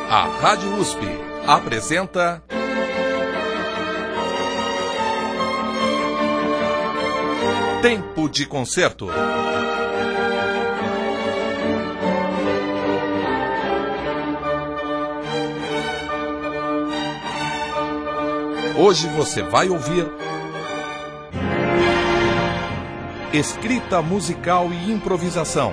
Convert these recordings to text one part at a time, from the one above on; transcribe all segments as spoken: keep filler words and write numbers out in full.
A Rádio U S P apresenta Tempo de Concerto. Hoje você vai ouvir escrita musical e improvisação.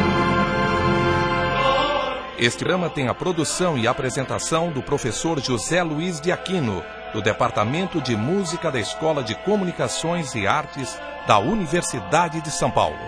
Este programa tem a produção e apresentação do professor José Luiz de Aquino, do Departamento de Música da Escola de Comunicações e Artes da Universidade de São Paulo.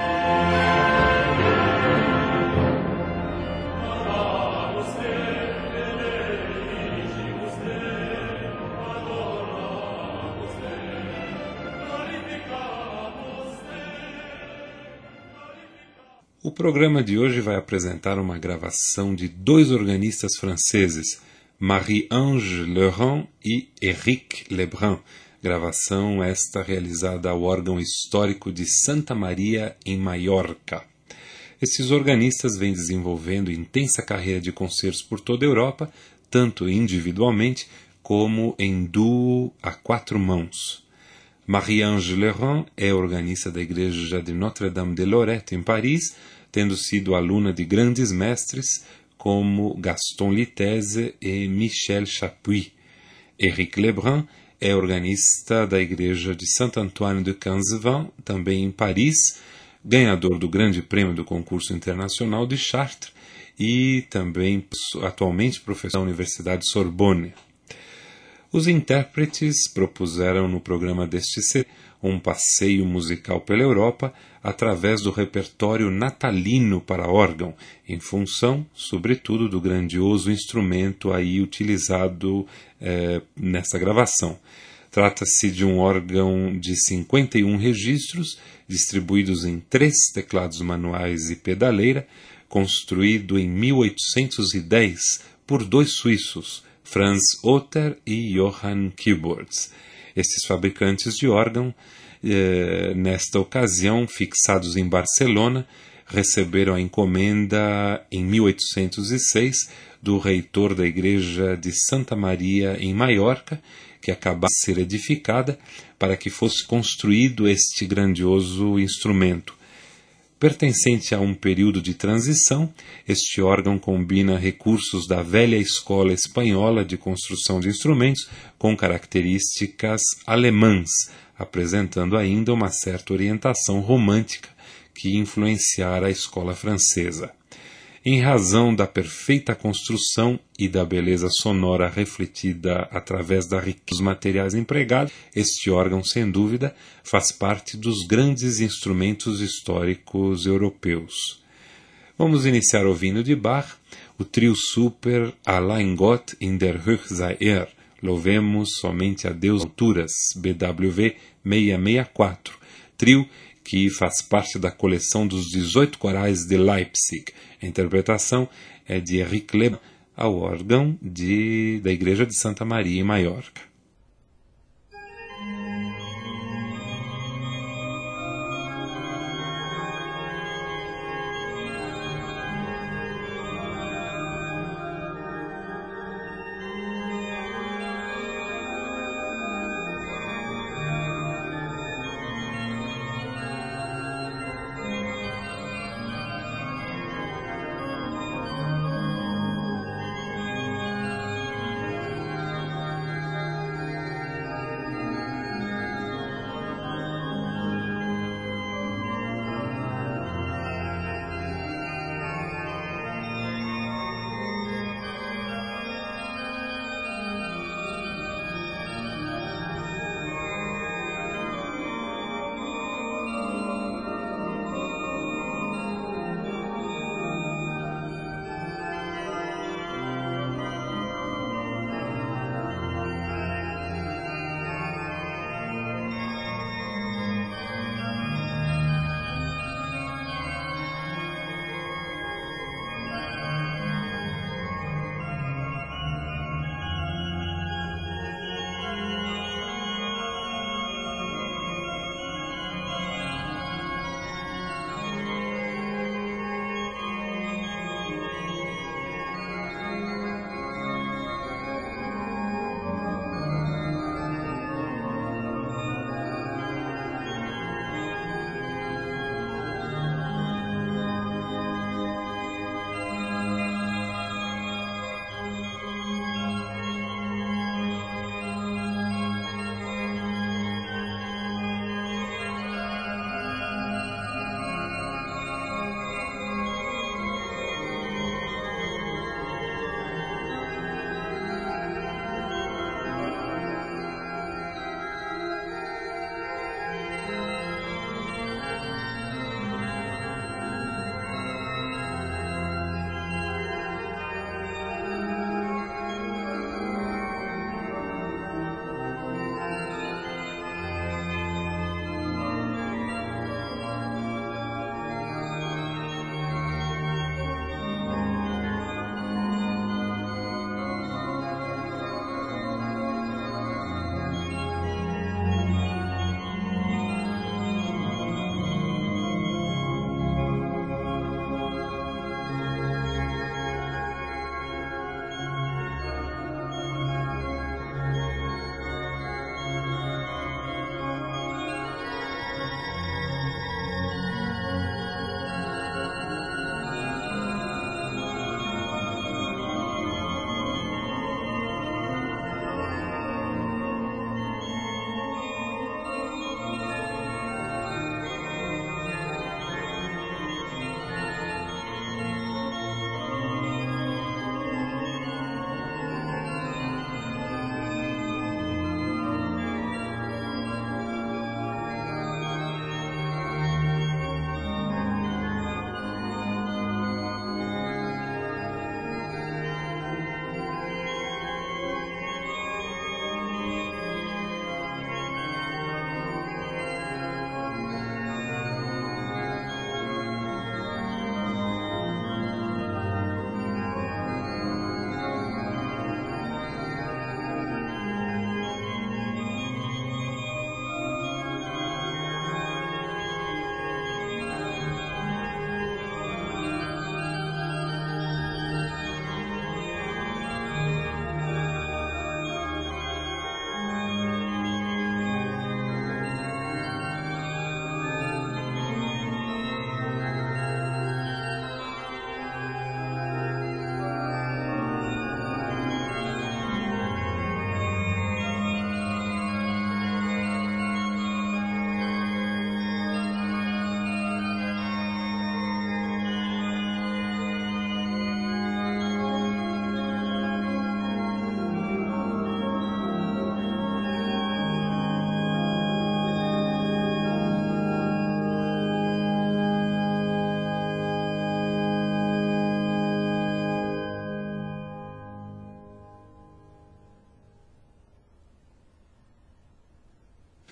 O programa de hoje vai apresentar uma gravação de dois organistas franceses, Marie-Ange Leurent e Éric Lebrun, gravação esta realizada ao órgão histórico de Santa Maria, em Maiorca. Esses organistas vêm desenvolvendo intensa carreira de concertos por toda a Europa, tanto individualmente como em duo a quatro mãos. Marie-Ange Leurent é organista da Igreja de Notre-Dame de Lorette, em Paris, tendo sido aluna de grandes mestres como Gaston Litese e Michel Chapuis. Éric Lebrun é organista da Igreja de Saint-Antoine de Canzevin, também em Paris, ganhador do Grande Prêmio do Concurso Internacional de Chartres e também atualmente professor da Universidade Sorbonne. Os intérpretes propuseram no programa deste C um passeio musical pela Europa através do repertório natalino para órgão, em função, sobretudo, do grandioso instrumento aí utilizado eh, nessa gravação. Trata-se de um órgão de cinquenta e um registros, distribuídos em três teclados manuais e pedaleira, construído em mil oitocentos e dez por dois suíços, Franz Otter e Johann Keyboards. Estes fabricantes de órgão, eh, nesta ocasião, fixados em Barcelona, receberam a encomenda em mil oitocentos e seis do reitor da Igreja de Santa Maria, em Maiorca, que acabava de ser edificada, para que fosse construído este grandioso instrumento. Pertencente a um período de transição, este órgão combina recursos da velha escola espanhola de construção de instrumentos com características alemãs, apresentando ainda uma certa orientação romântica que influenciara a escola francesa. Em razão da perfeita construção e da beleza sonora refletida através da riqueza dos materiais empregados, este órgão, sem dúvida, faz parte dos grandes instrumentos históricos europeus. Vamos iniciar ouvindo de Bach o trio super Allein Gott in der Höhe sei er, Louvemos somente a Deus alturas, B W V seiscentos e sessenta e quatro, trio que faz parte da coleção dos dezoito corais de Leipzig. A interpretação é de Éric Lebrun, ao órgão de, da Igreja de Santa Maria, em Maiorca.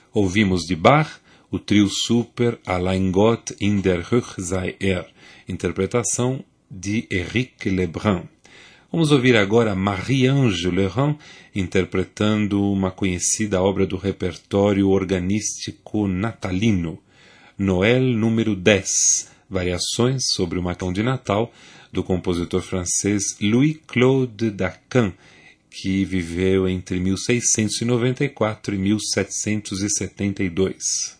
Ouvimos de Bach o trio super Allein Gott in der Höhe sei er, interpretação de Éric Lebrun. Vamos ouvir agora Marie-Ange Lebrun interpretando uma conhecida obra do repertório organístico natalino, Noël número dez, variações sobre uma canção de Natal do compositor francês Louis-Claude Daquin, que viveu entre mil seiscentos e noventa e quatro e mil setecentos e setenta e dois.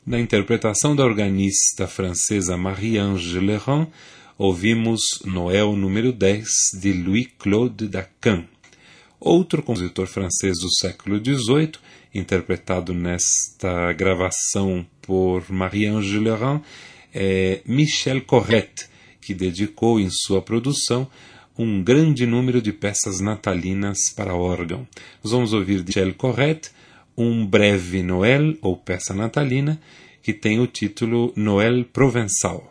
Na interpretação da organista francesa Marie-Ange Leroux, ouvimos Noël número dez, de Louis-Claude Daquin. Outro compositor francês do século dezoito, interpretado nesta gravação por Marie-Ange Leroux, é Michel Corrette, que dedicou em sua produção um grande número de peças natalinas para órgão. Nós vamos ouvir de Michel Corrette um breve Noël, ou peça natalina, que tem o título Noël Provençal.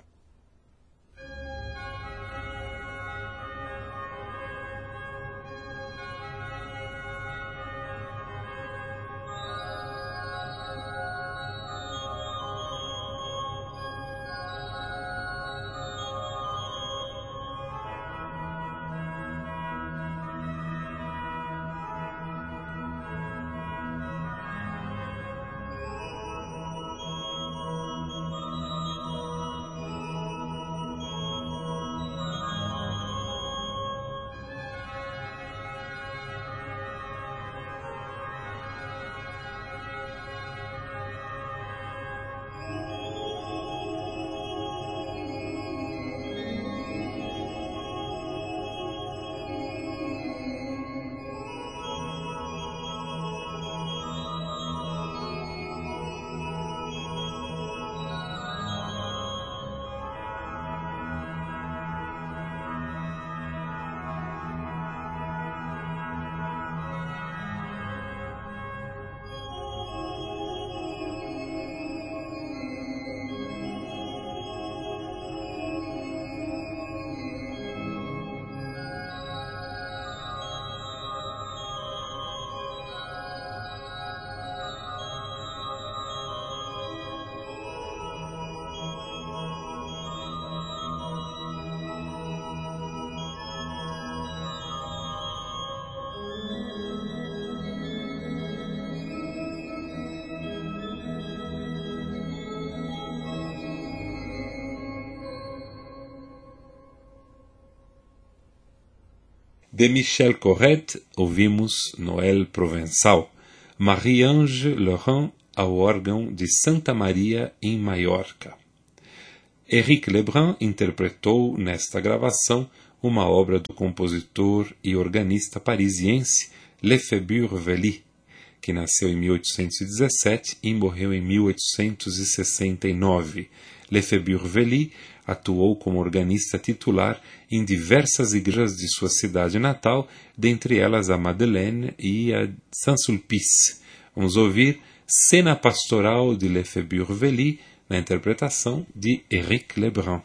De Michel Corrette, ouvimos Noël Provençal, Marie-Ange Leroux ao órgão de Santa Maria, em Maiorca. Éric Lebrun interpretou nesta gravação uma obra do compositor e organista parisiense Lefebvre Velly, que nasceu em mil oitocentos e dezessete e morreu em mil oitocentos e sessenta e nove. Lefebvre Velly atuou como organista titular em diversas igrejas de sua cidade natal, dentre elas a Madeleine e a Saint-Sulpice. Vamos ouvir Cena Pastoral de Lefebvre Velly, na interpretação de Éric Lebrun.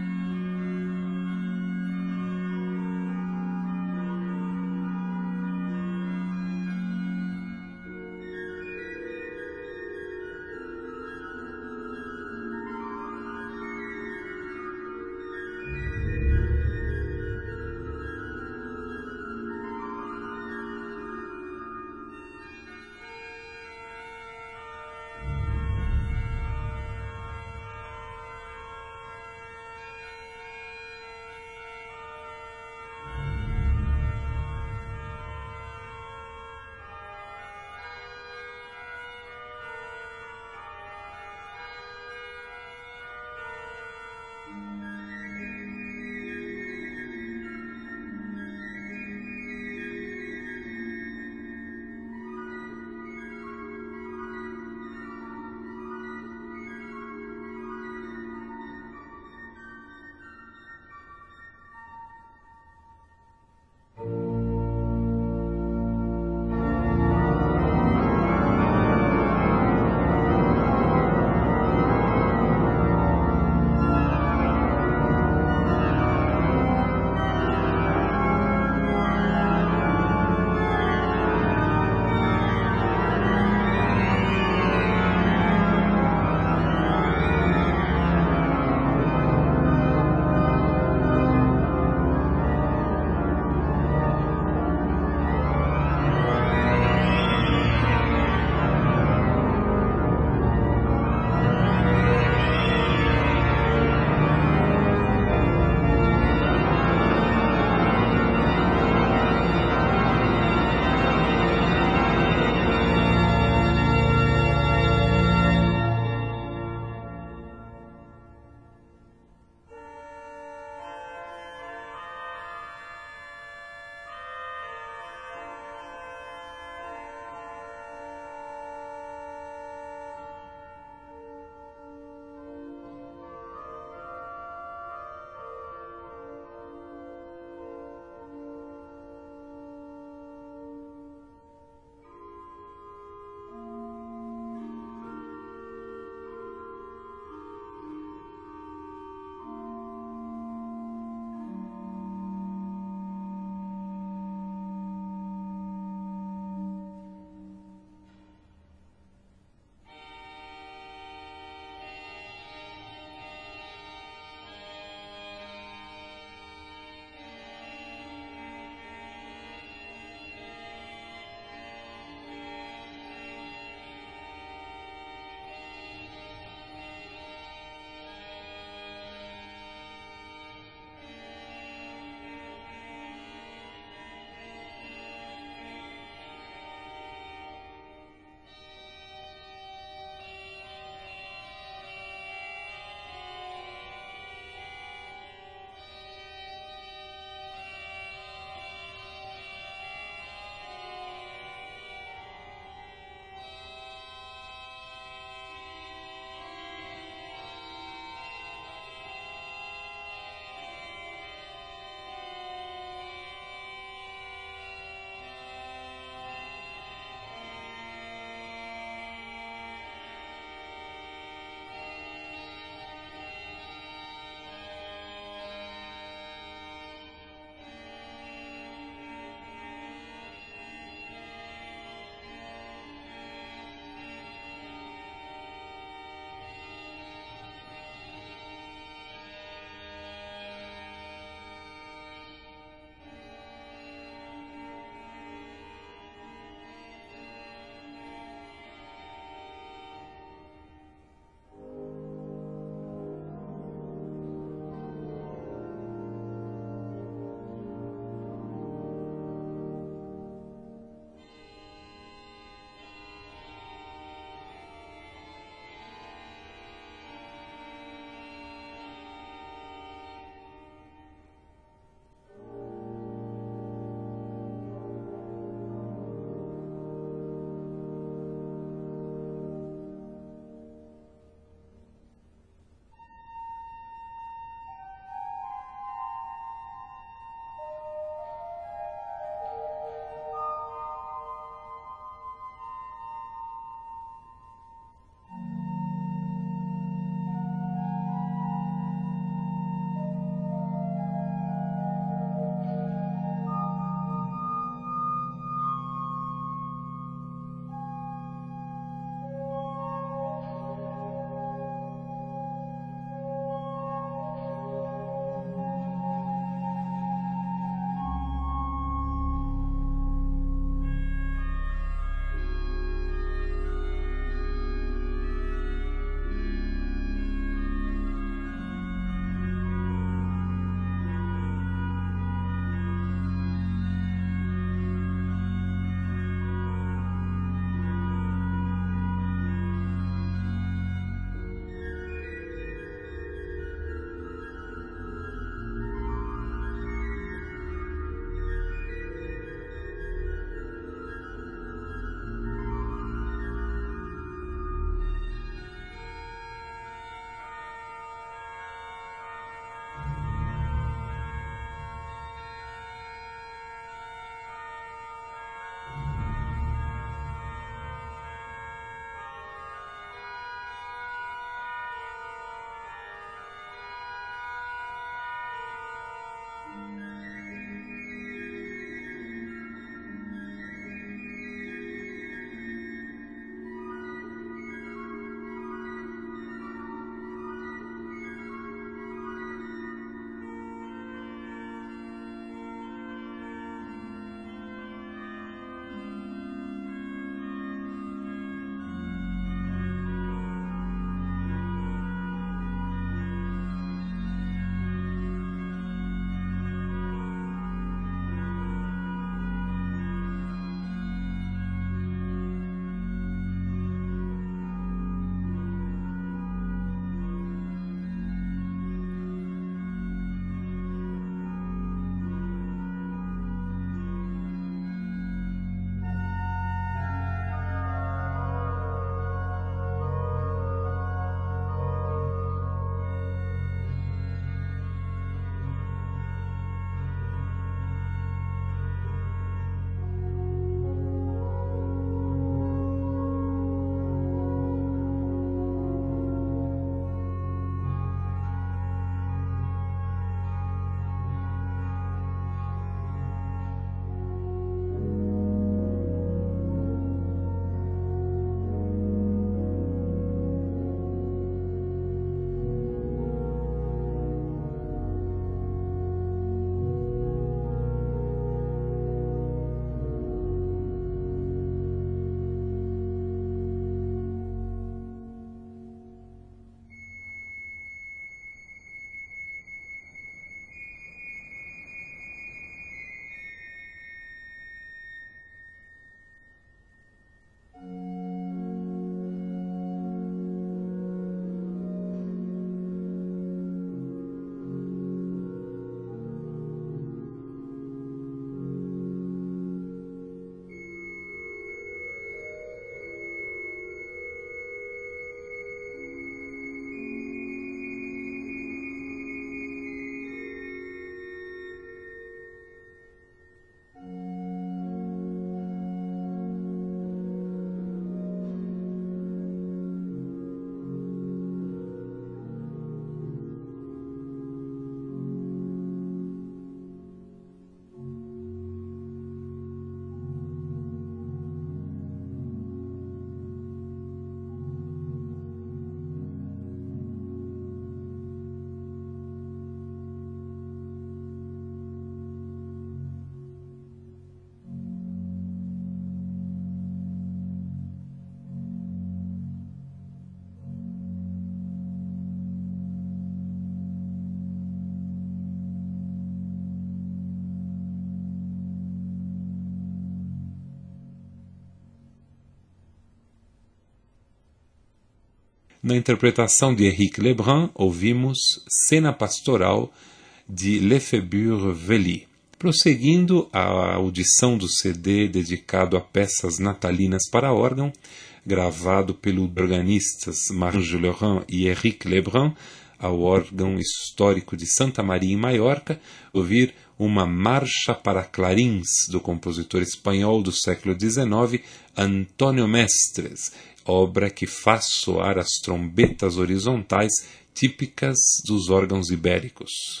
Na interpretação de Éric Lebrun, ouvimos Cena Pastoral de Lefebvre Velly. Prosseguindo a audição do C D dedicado a peças natalinas para órgão, gravado pelos organistas Marie-Ange Leurent e Éric Lebrun, ao órgão histórico de Santa Maria em Maiorca, ouvir uma Marcha para Clarins, do compositor espanhol do século dezenove, Antônio Mestres, obra que faz soar as trombetas horizontais típicas dos órgãos ibéricos.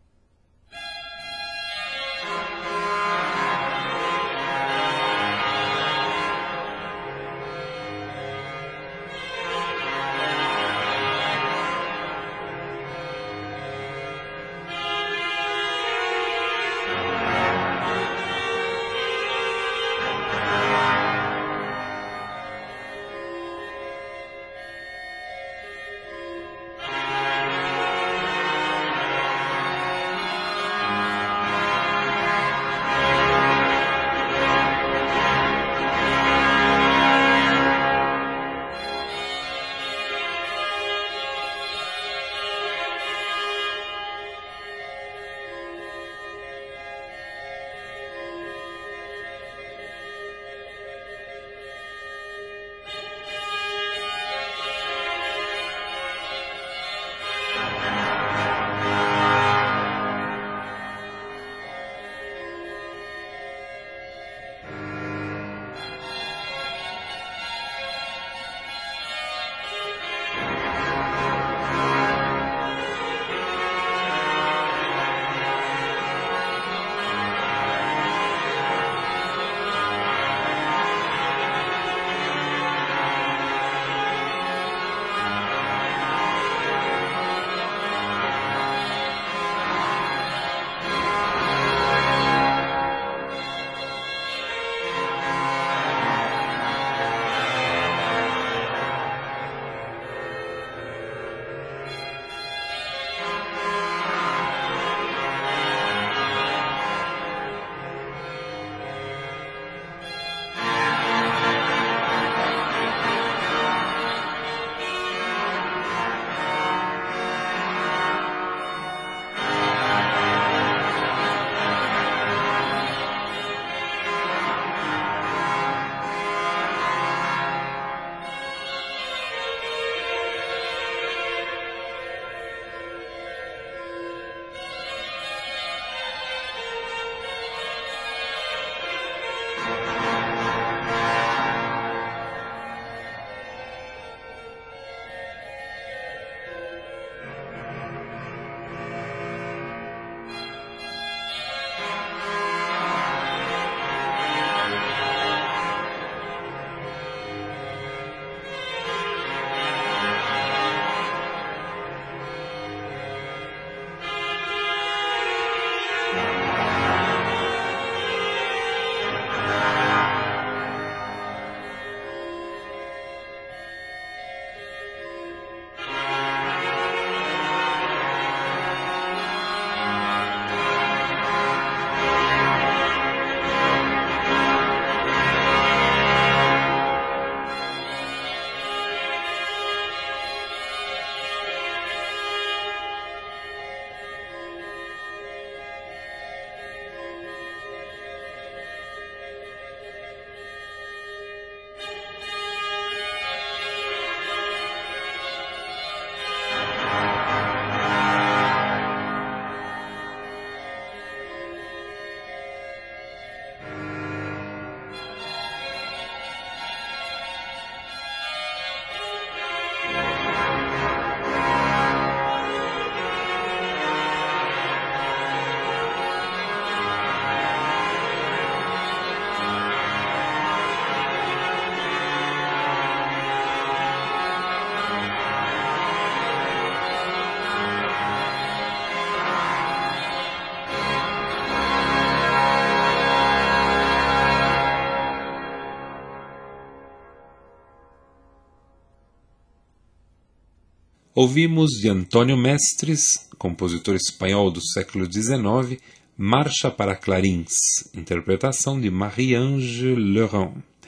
Ouvimos de Antônio Mestres, compositor espanhol do século dezenove, Marcha para Clarins, interpretação de Marie-Ange Leurent.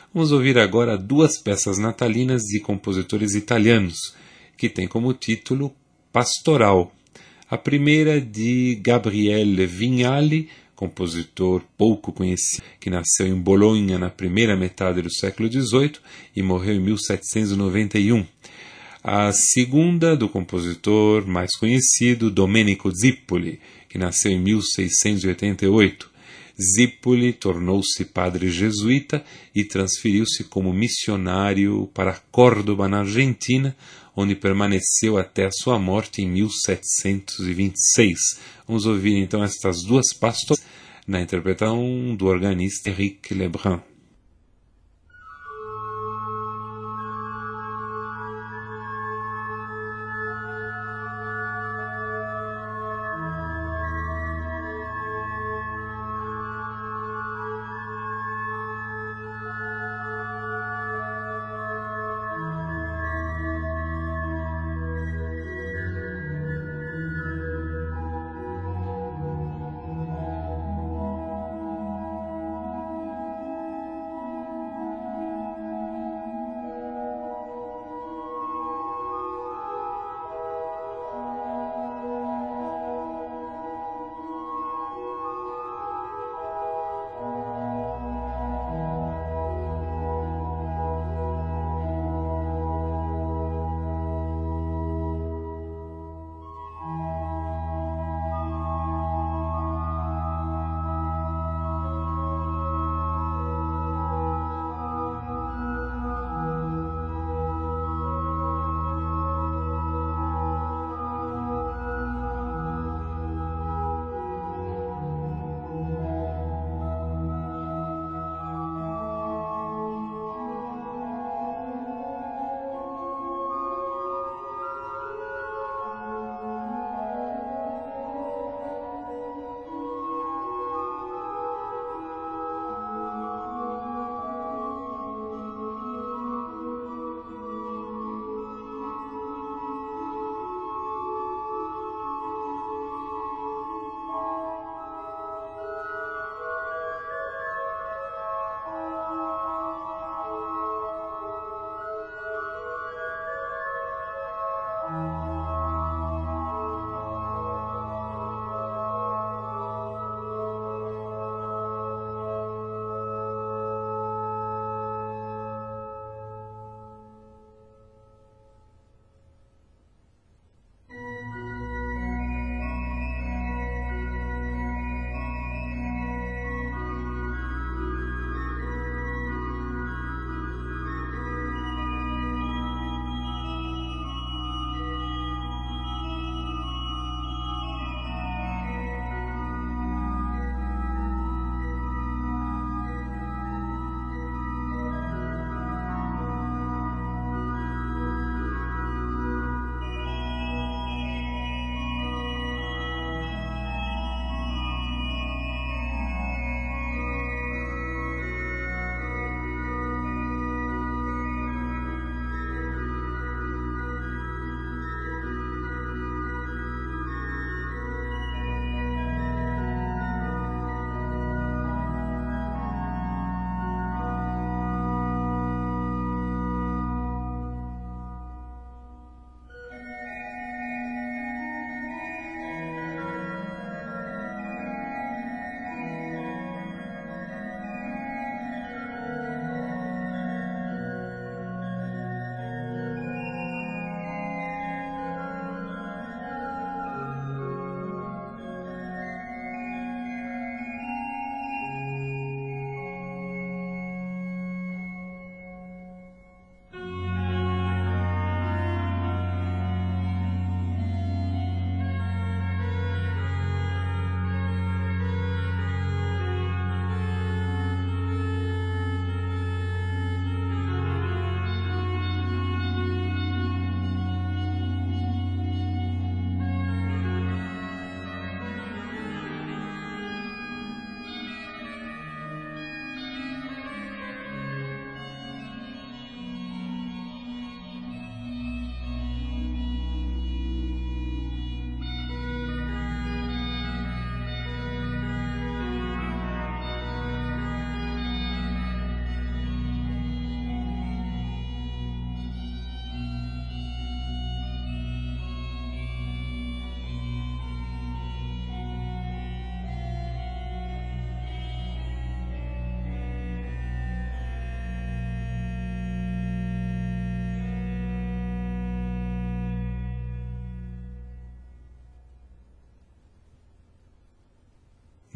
Vamos ouvir agora duas peças natalinas de compositores italianos, que têm como título Pastoral. A primeira de Gabriele Vignali, compositor pouco conhecido, que nasceu em Bolonha na primeira metade do século dezoito e morreu em mil setecentos e noventa e um. A segunda, do compositor mais conhecido, Domenico Zippoli, que nasceu em mil seiscentos e oitenta e oito. Zippoli tornou-se padre jesuíta e transferiu-se como missionário para Córdoba, na Argentina, onde permaneceu até a sua morte em mil setecentos e vinte e seis. Vamos ouvir então estas duas pastorais na interpretação do organista Éric Lebrun.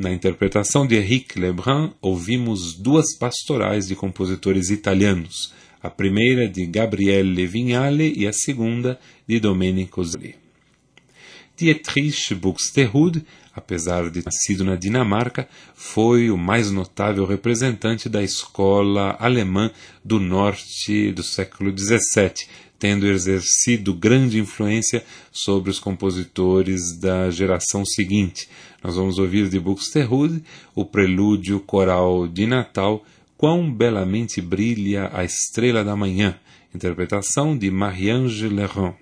Na interpretação de Éric Lebrun, ouvimos duas pastorais de compositores italianos, a primeira de Gabriele Vignale e a segunda de Domenico Zoli. Dietrich Buxtehude, apesar de ter nascido na Dinamarca, foi o mais notável representante da escola alemã do norte do século dezessete, tendo exercido grande influência sobre os compositores da geração seguinte. Nós vamos ouvir de Buxtehude o prelúdio coral de Natal, Quão belamente brilha a estrela da manhã, interpretação de Marie-Ange Lerand.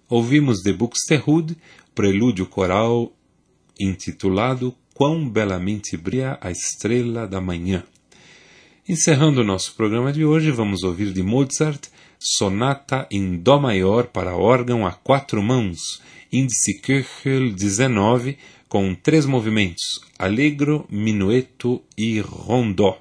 Ouvimos de Buxtehude, prelúdio coral intitulado Quão Belamente Brilha a Estrela da Manhã. Encerrando o nosso programa de hoje, vamos ouvir de Mozart Sonata em Dó maior para órgão a quatro mãos, Índice Köchel dezenove, com três movimentos, Allegro, Minueto e Rondó.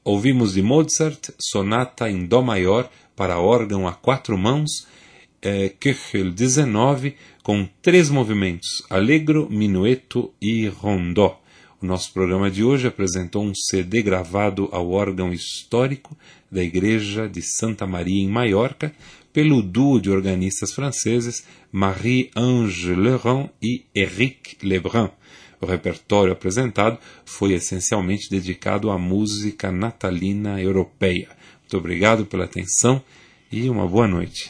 Ouvimos de Mozart, Sonata em Dó maior para órgão a quatro mãos, eh, Köchel dezenove, com três movimentos, Allegro, Minueto e Rondó. O nosso programa de hoje apresentou um C D gravado ao órgão histórico da Igreja de Santa Maria em Maiorca, pelo duo de organistas franceses Marie-Ange Leron e Éric Lebrun. O repertório apresentado foi essencialmente dedicado à música natalina europeia. Muito obrigado pela atenção e uma boa noite.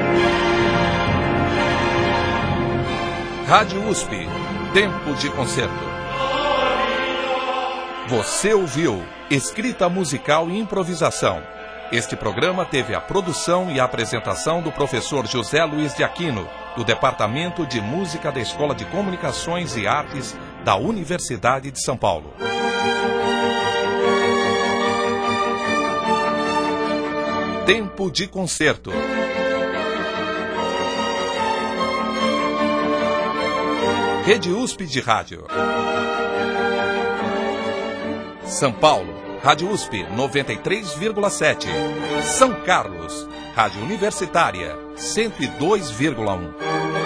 Rádio U S P, Tempo de Concerto. Você ouviu Escrita Musical e Improvisação. Este programa teve a produção e a apresentação do professor José Luiz de Aquino, do Departamento de Música da Escola de Comunicações e Artes da Universidade de São Paulo. Tempo de Concerto. Rede U S P de Rádio. São Paulo, Rádio U S P noventa e três vírgula sete. São Carlos, Rádio Universitária cento e dois vírgula um.